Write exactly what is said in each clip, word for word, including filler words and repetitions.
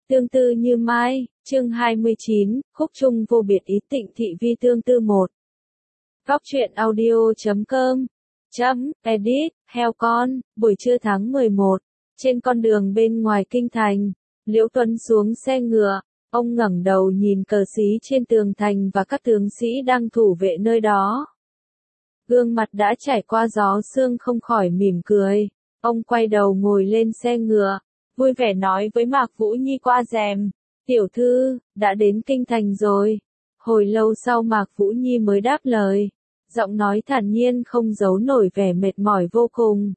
Tương tư như mai, chương hai mươi chín, khúc chung vô biệt ý Tịnh Thị Vi tương tư một. Góc truyện audio chấm com, chấm, edit, heo con, buổi trưa tháng mười một, trên con đường bên ngoài kinh thành, Liễu Tuấn xuống xe ngựa, ông ngẩng đầu nhìn cờ xí trên tường thành và các tướng sĩ đang thủ vệ nơi đó. Gương mặt đã trải qua gió sương không khỏi mỉm cười, ông quay đầu ngồi lên xe ngựa, vui vẻ nói với Mạc Vũ Nhi qua rèm, tiểu thư, đã đến kinh thành rồi. Hồi lâu sau Mạc Vũ Nhi mới đáp lời, giọng nói thản nhiên không giấu nổi vẻ mệt mỏi vô cùng.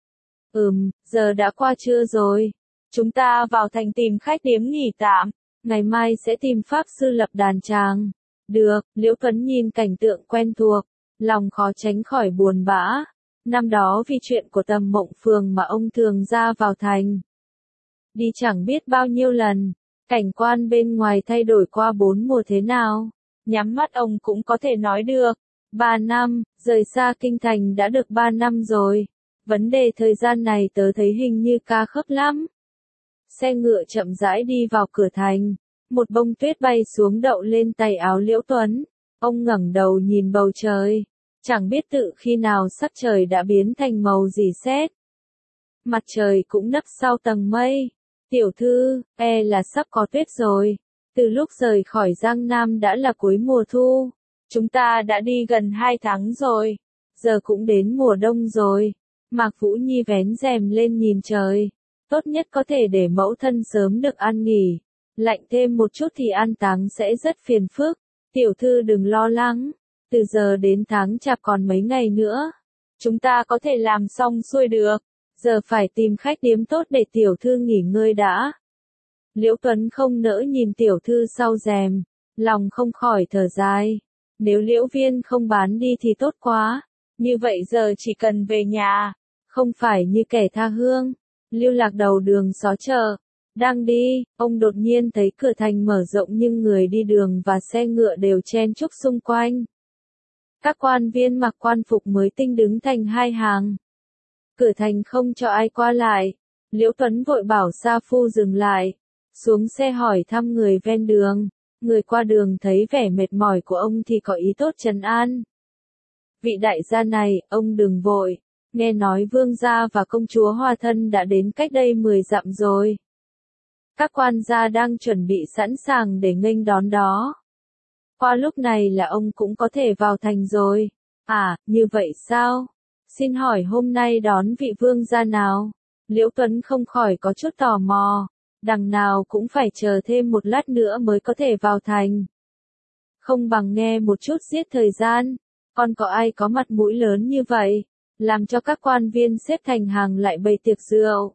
Ừm, giờ đã qua trưa rồi, chúng ta vào thành tìm khách điếm nghỉ tạm, ngày mai sẽ tìm pháp sư lập đàn tràng. Được, Liễu Tuấn nhìn cảnh tượng quen thuộc, lòng khó tránh khỏi buồn bã. Năm đó vì chuyện của Tầm Mộng Phường mà ông thường ra vào thành. Đi chẳng biết bao nhiêu lần, cảnh quan bên ngoài thay đổi qua bốn mùa thế nào, nhắm mắt ông cũng có thể nói được. Ba năm, rời xa kinh thành đã được ba năm rồi, vấn đề thời gian này tớ thấy hình như ca khớp lắm. Xe ngựa chậm rãi đi vào cửa thành, một bông tuyết bay xuống đậu lên tay áo Liễu Tuấn, ông ngẩng đầu nhìn bầu trời, chẳng biết tự khi nào sắc trời đã biến thành màu rỉ sét. Mặt trời cũng nấp sau tầng mây. Tiểu thư, e là sắp có tuyết rồi. Từ lúc rời khỏi Giang Nam đã là cuối mùa thu. Chúng ta đã đi gần hai tháng rồi. Giờ cũng đến mùa đông rồi. Mạc Vũ Nhi vén rèm lên nhìn trời. Tốt nhất có thể để mẫu thân sớm được ăn nghỉ. Lạnh thêm một chút thì an táng sẽ rất phiền phức. Tiểu thư đừng lo lắng. Từ giờ đến tháng chạp còn mấy ngày nữa. Chúng ta có thể làm xong xuôi được. Giờ phải tìm khách điếm tốt để tiểu thư nghỉ ngơi đã. Liễu Tuấn không nỡ nhìn tiểu thư sau rèm, lòng không khỏi thở dài. Nếu Liễu Viên không bán đi thì tốt quá, như vậy giờ chỉ cần về nhà, không phải như kẻ tha hương, lưu lạc đầu đường xó chợ. Đang đi, ông đột nhiên thấy cửa thành mở rộng nhưng người đi đường và xe ngựa đều chen chúc xung quanh. Các quan viên mặc quan phục mới tinh đứng thành hai hàng. Cửa thành không cho ai qua lại. Liễu Tuấn vội bảo sa phu dừng lại, xuống xe hỏi thăm người ven đường. Người qua đường thấy vẻ mệt mỏi của ông thì có ý tốt trấn an. Vị đại gia này, ông đừng vội, nghe nói vương gia và công chúa Hoa Thân đã đến cách đây mười dặm rồi. Các quan gia đang chuẩn bị sẵn sàng để nghênh đón đó. Qua lúc này là ông cũng có thể vào thành rồi. À, như vậy sao? Xin hỏi hôm nay đón vị vương gia nào? Liễu Tuấn không khỏi có chút tò mò. Đằng nào cũng phải chờ thêm một lát nữa mới có thể vào thành. Không bằng nghe một chút giết thời gian. Còn có ai có mặt mũi lớn như vậy, làm cho các quan viên xếp thành hàng lại bày tiệc rượu.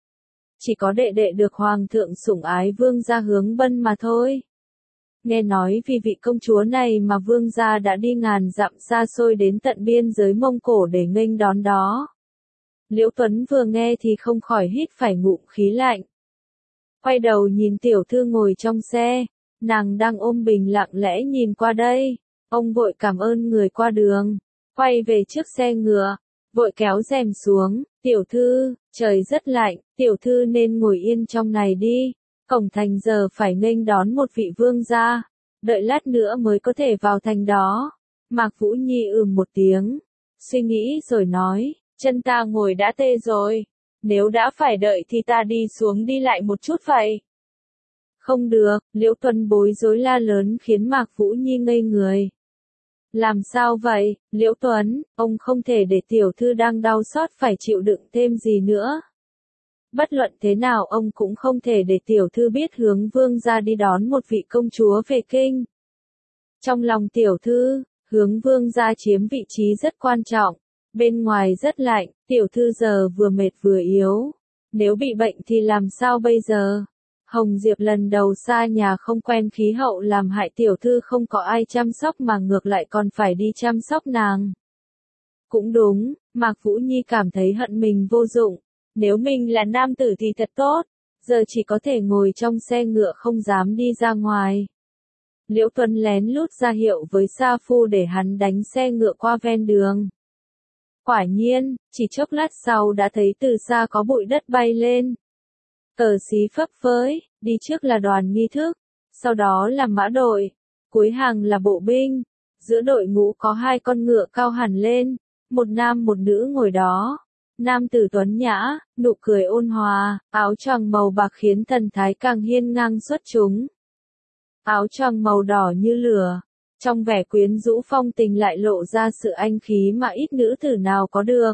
Chỉ có đệ đệ được hoàng thượng sủng ái vương gia Hướng Bân mà thôi. Nghe nói vì vị công chúa này mà vương gia đã đi ngàn dặm xa xôi đến tận biên giới Mông Cổ để nghênh đón đó. Liễu Tuấn vừa nghe thì không khỏi hít phải ngụm khí lạnh. Quay đầu nhìn tiểu thư ngồi trong xe, nàng đang ôm bình lặng lẽ nhìn qua đây. Ông vội cảm ơn người qua đường, quay về trước xe ngựa, vội kéo rèm xuống. Tiểu thư, trời rất lạnh, tiểu thư nên ngồi yên trong này đi. Cổng thành giờ phải nghênh đón một vị vương gia, đợi lát nữa mới có thể vào thành đó. Mạc Vũ Nhi ừm một tiếng, suy nghĩ rồi nói, chân ta ngồi đã tê rồi, nếu đã phải đợi thì ta đi xuống đi lại một chút vậy. Không được, Liễu Tuấn bối rối la lớn khiến Mạc Vũ Nhi ngây người. Làm sao vậy, Liễu Tuấn, ông không thể để tiểu thư đang đau xót phải chịu đựng thêm gì nữa. Bất luận thế nào ông cũng không thể để tiểu thư biết Hướng vương gia đi đón một vị công chúa về kinh. Trong lòng tiểu thư, Hướng vương gia chiếm vị trí rất quan trọng, bên ngoài rất lạnh, tiểu thư giờ vừa mệt vừa yếu. Nếu bị bệnh thì làm sao bây giờ? Hồng Diệp lần đầu xa nhà không quen khí hậu làm hại tiểu thư không có ai chăm sóc mà ngược lại còn phải đi chăm sóc nàng. Cũng đúng, Mạc Vũ Nhi cảm thấy hận mình vô dụng. Nếu mình là nam tử thì thật tốt, giờ chỉ có thể ngồi trong xe ngựa không dám đi ra ngoài. Liễu Tuấn lén lút ra hiệu với sa phu để hắn đánh xe ngựa qua ven đường. Quả nhiên, chỉ chốc lát sau đã thấy từ xa có bụi đất bay lên. Cờ xí phấp phới, đi trước là đoàn nghi thức, sau đó là mã đội, cuối hàng là bộ binh, giữa đội ngũ có hai con ngựa cao hẳn lên, một nam một nữ ngồi đó. Nam tử tuấn nhã, nụ cười ôn hòa, áo choàng màu bạc khiến thần thái càng hiên ngang xuất chúng. Áo choàng màu đỏ như lửa, trong vẻ quyến rũ phong tình lại lộ ra sự anh khí mà ít nữ tử nào có được.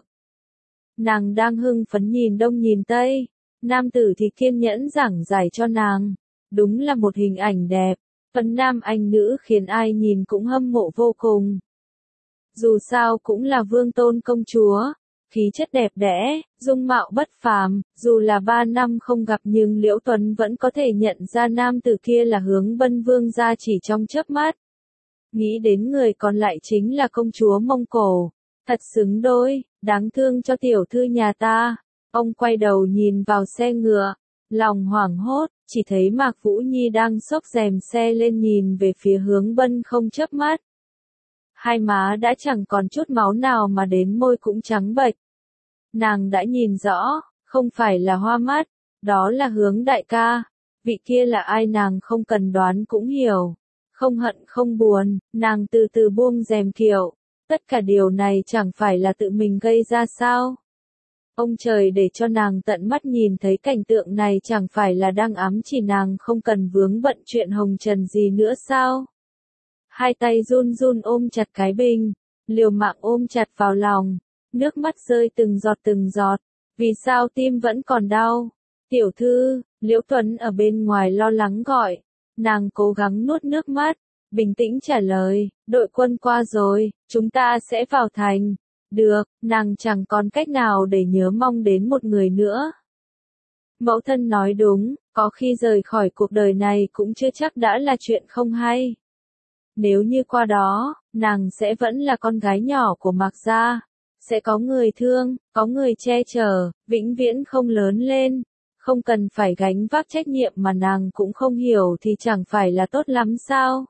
Nàng đang hưng phấn nhìn đông nhìn tây, nam tử thì kiên nhẫn giảng giải cho nàng. Đúng là một hình ảnh đẹp, phần nam anh nữ khiến ai nhìn cũng hâm mộ vô cùng. Dù sao cũng là vương tôn công chúa, khí chất đẹp đẽ, dung mạo bất phàm, dù là ba năm không gặp nhưng Liễu Tuấn vẫn có thể nhận ra nam tử kia là Hướng Vân Vương gia chỉ trong chớp mắt. Nghĩ đến người còn lại chính là công chúa Mông Cổ, thật xứng đôi, đáng thương cho tiểu thư nhà ta. Ông quay đầu nhìn vào xe ngựa, lòng hoảng hốt, chỉ thấy Mạc Vũ Nhi đang xốc rèm xe lên nhìn về phía Hướng Vân không chớp mắt. Hai má đã chẳng còn chút máu nào mà đến môi cũng trắng bệch. Nàng đã nhìn rõ, không phải là hoa mắt, đó là Hướng đại ca. Vị kia là ai nàng không cần đoán cũng hiểu. Không hận không buồn, nàng từ từ buông rèm kiệu. Tất cả điều này chẳng phải là tự mình gây ra sao? Ông trời để cho nàng tận mắt nhìn thấy cảnh tượng này chẳng phải là đang ám chỉ nàng không cần vướng bận chuyện hồng trần gì nữa sao? Hai tay run run ôm chặt cái bình, liều mạng ôm chặt vào lòng, nước mắt rơi từng giọt từng giọt, vì sao tim vẫn còn đau? Tiểu thư, Liễu Tuấn ở bên ngoài lo lắng gọi, nàng cố gắng nuốt nước mắt, bình tĩnh trả lời, đội quân qua rồi, chúng ta sẽ vào thành. Được, nàng chẳng còn cách nào để nhớ mong đến một người nữa. Mẫu thân nói đúng, có khi rời khỏi cuộc đời này cũng chưa chắc đã là chuyện không hay. Nếu như qua đó, nàng sẽ vẫn là con gái nhỏ của Mạc gia, sẽ có người thương, có người che chở, vĩnh viễn không lớn lên, không cần phải gánh vác trách nhiệm mà nàng cũng không hiểu thì chẳng phải là tốt lắm sao?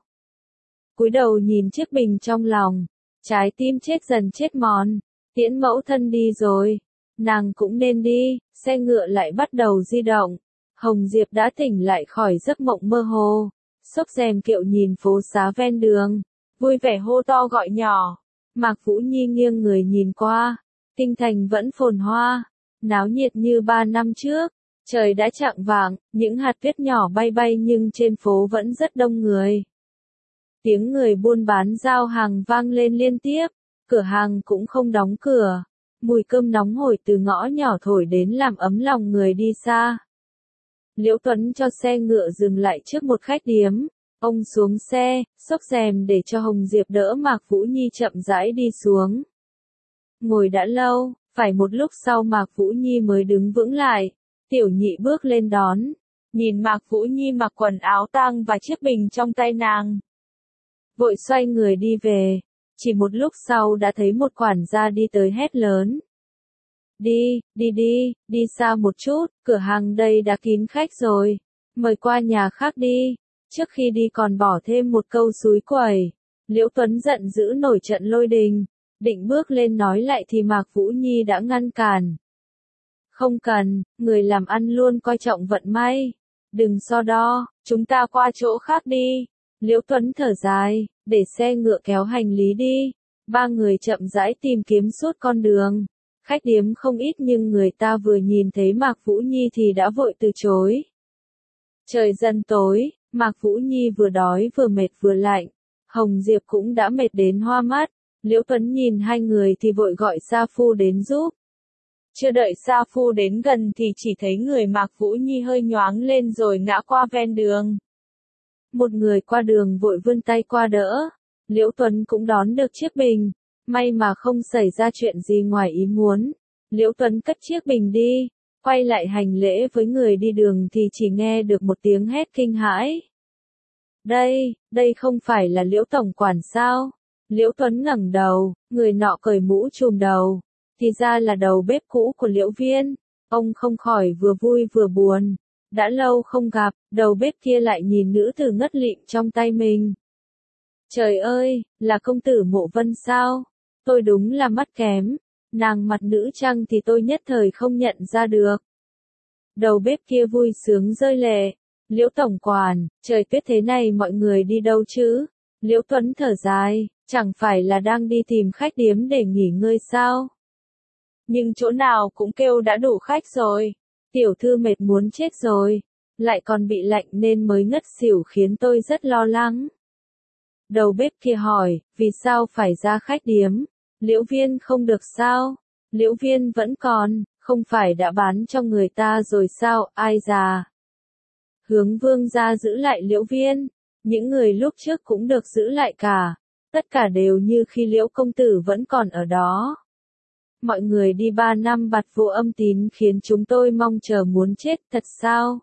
Cúi đầu nhìn chiếc bình trong lòng, trái tim chết dần chết mòn, tiễn mẫu thân đi rồi, nàng cũng nên đi, xe ngựa lại bắt đầu di động. Hồng Diệp đã tỉnh lại khỏi giấc mộng mơ hồ, xốc rèm kiệu nhìn phố xá ven đường, vui vẻ hô to gọi nhỏ. Mạc Vũ Nhi nghiêng người nhìn qua, kinh thành vẫn phồn hoa, náo nhiệt như ba năm trước. Trời đã chạng vạng, những hạt tuyết nhỏ bay bay nhưng trên phố vẫn rất đông người. Tiếng người buôn bán giao hàng vang lên liên tiếp, cửa hàng cũng không đóng cửa. Mùi cơm nóng hổi từ ngõ nhỏ thổi đến làm ấm lòng người đi xa. Liễu Tuấn cho xe ngựa dừng lại trước một khách điếm. Ông xuống xe, xốc rèm để cho Hồng Diệp đỡ Mạc Vũ Nhi chậm rãi đi xuống. Ngồi đã lâu, phải một lúc sau Mạc Vũ Nhi mới đứng vững lại. Tiểu nhị bước lên đón, nhìn Mạc Vũ Nhi mặc quần áo tang và chiếc bình trong tay nàng. Vội xoay người đi về, chỉ một lúc sau đã thấy một quản gia đi tới hét lớn. Đi, đi đi, đi xa một chút, cửa hàng đây đã kín khách rồi, mời qua nhà khác đi. Trước khi đi còn bỏ thêm một câu xúi quẩy. Liễu Tuấn giận dữ nổi trận lôi đình, định bước lên nói lại thì Mạc Vũ Nhi đã ngăn cản. Không cần, người làm ăn luôn coi trọng vận may. Đừng so đo, chúng ta qua chỗ khác đi. Liễu Tuấn thở dài, để xe ngựa kéo hành lý đi. Ba người chậm rãi tìm kiếm suốt con đường. Khách điếm không ít nhưng người ta vừa nhìn thấy Mạc Vũ Nhi thì đã vội từ chối. Trời dần tối, Mạc Vũ Nhi vừa đói vừa mệt vừa lạnh. Hồng Diệp cũng đã mệt đến hoa mắt. Liễu Tuấn nhìn hai người thì vội gọi Sa Phu đến giúp. Chưa đợi Sa Phu đến gần thì chỉ thấy người Mạc Vũ Nhi hơi nhoáng lên rồi ngã qua ven đường. Một người qua đường vội vươn tay qua đỡ. Liễu Tuấn cũng đón được chiếc bình. May mà không xảy ra chuyện gì ngoài ý muốn. Liễu Tuấn cất chiếc bình đi, quay lại hành lễ với người đi đường thì chỉ nghe được một tiếng hét kinh hãi. Đây, đây không phải là Liễu tổng quản sao? Liễu Tuấn ngẩng đầu, người nọ cởi mũ trùm đầu. Thì ra là đầu bếp cũ của Liễu Viên. Ông không khỏi vừa vui vừa buồn. Đã lâu không gặp, đầu bếp kia lại nhìn nữ tử ngất lịm trong tay mình. Trời ơi, là công tử Mộ Vân sao? Tôi đúng là mắt kém. Nàng mặt nữ trang thì tôi nhất thời không nhận ra được. Đầu bếp kia vui sướng rơi lệ. Liễu tổng quản, trời tuyết thế này mọi người đi đâu chứ? Liễu Tuấn thở dài, chẳng phải là đang đi tìm khách điếm để nghỉ ngơi sao? Nhưng chỗ nào cũng kêu đã đủ khách rồi. Tiểu thư mệt muốn chết rồi, lại còn bị lạnh nên mới ngất xỉu khiến tôi rất lo lắng. Đầu bếp kia hỏi, vì sao phải ra khách điếm? Liễu Viên không được sao? Liễu Viên vẫn còn, không phải đã bán cho người ta rồi sao, ai già? Hướng Vương gia giữ lại Liễu Viên, những người lúc trước cũng được giữ lại cả, tất cả đều như khi Liễu công tử vẫn còn ở đó. Mọi người đi ba năm bạt vụ âm tín khiến chúng tôi mong chờ muốn chết thật sao?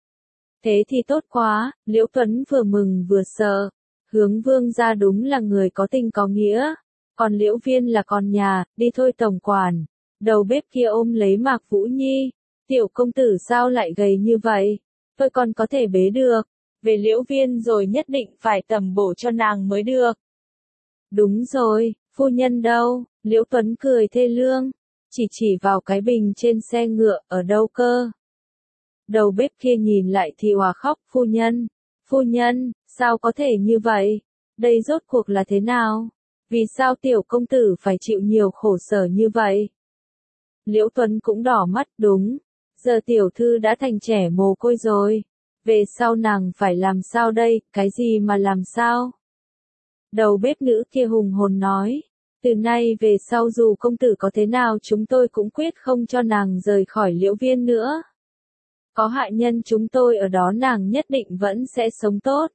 Thế thì tốt quá, Liễu Tuấn vừa mừng vừa sợ. Hướng Vương gia đúng là người có tình có nghĩa, còn Liễu Viên là con nhà, đi thôi tổng quản. Đầu bếp kia ôm lấy Mạc Vũ Nhi, tiểu công tử sao lại gầy như vậy? Tôi còn có thể bế được, về Liễu Viên rồi nhất định phải tầm bổ cho nàng mới được. Đúng rồi, phu nhân đâu? Liễu Tuấn cười thê lương, chỉ chỉ vào cái bình trên xe ngựa, ở đâu cơ? Đầu bếp kia nhìn lại thì òa khóc, phu nhân, phu nhân, sao có thể như vậy? Đây rốt cuộc là thế nào? Vì sao tiểu công tử phải chịu nhiều khổ sở như vậy? Liễu Tuấn cũng đỏ mắt, đúng, giờ tiểu thư đã thành trẻ mồ côi rồi, về sau nàng phải làm sao đây, cái gì mà làm sao? Đầu bếp nữ kia hùng hồn nói, từ nay về sau dù công tử có thế nào chúng tôi cũng quyết không cho nàng rời khỏi Liễu Viên nữa. Có hại nhân chúng tôi ở đó nàng nhất định vẫn sẽ sống tốt.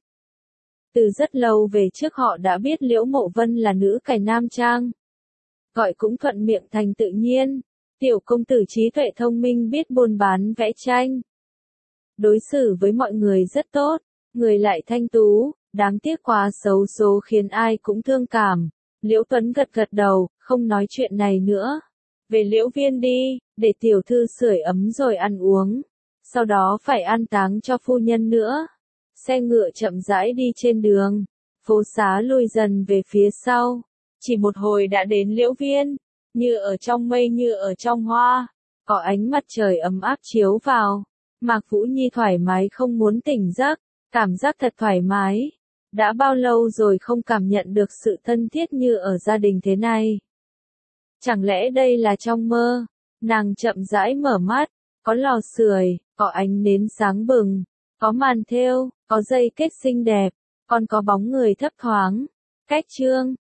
Từ rất lâu về trước họ đã biết Liễu Mộ Vân là nữ cải nam trang. Gọi cũng thuận miệng thành tự nhiên, tiểu công tử trí tuệ thông minh biết buôn bán vẽ tranh. Đối xử với mọi người rất tốt, người lại thanh tú, đáng tiếc quá xấu số khiến ai cũng thương cảm. Liễu Tuấn gật gật đầu, không nói chuyện này nữa. Về Liễu Viên đi, để tiểu thư sưởi ấm rồi ăn uống. Sau đó phải an táng cho phu nhân nữa. Xe ngựa chậm rãi đi trên đường, phố xá lùi dần về phía sau. Chỉ một hồi đã đến Liễu Viên, như ở trong mây như ở trong hoa, có ánh mặt trời ấm áp chiếu vào. Mạc Vũ Nhi thoải mái không muốn tỉnh giấc, cảm giác thật thoải mái. Đã bao lâu rồi không cảm nhận được sự thân thiết như ở gia đình thế này. Chẳng lẽ đây là trong mơ? Nàng chậm rãi mở mắt, có lò sưởi, có ánh nến sáng bừng, có màn thêu, có dây kết xinh đẹp, còn có bóng người thấp thoáng. Cách chương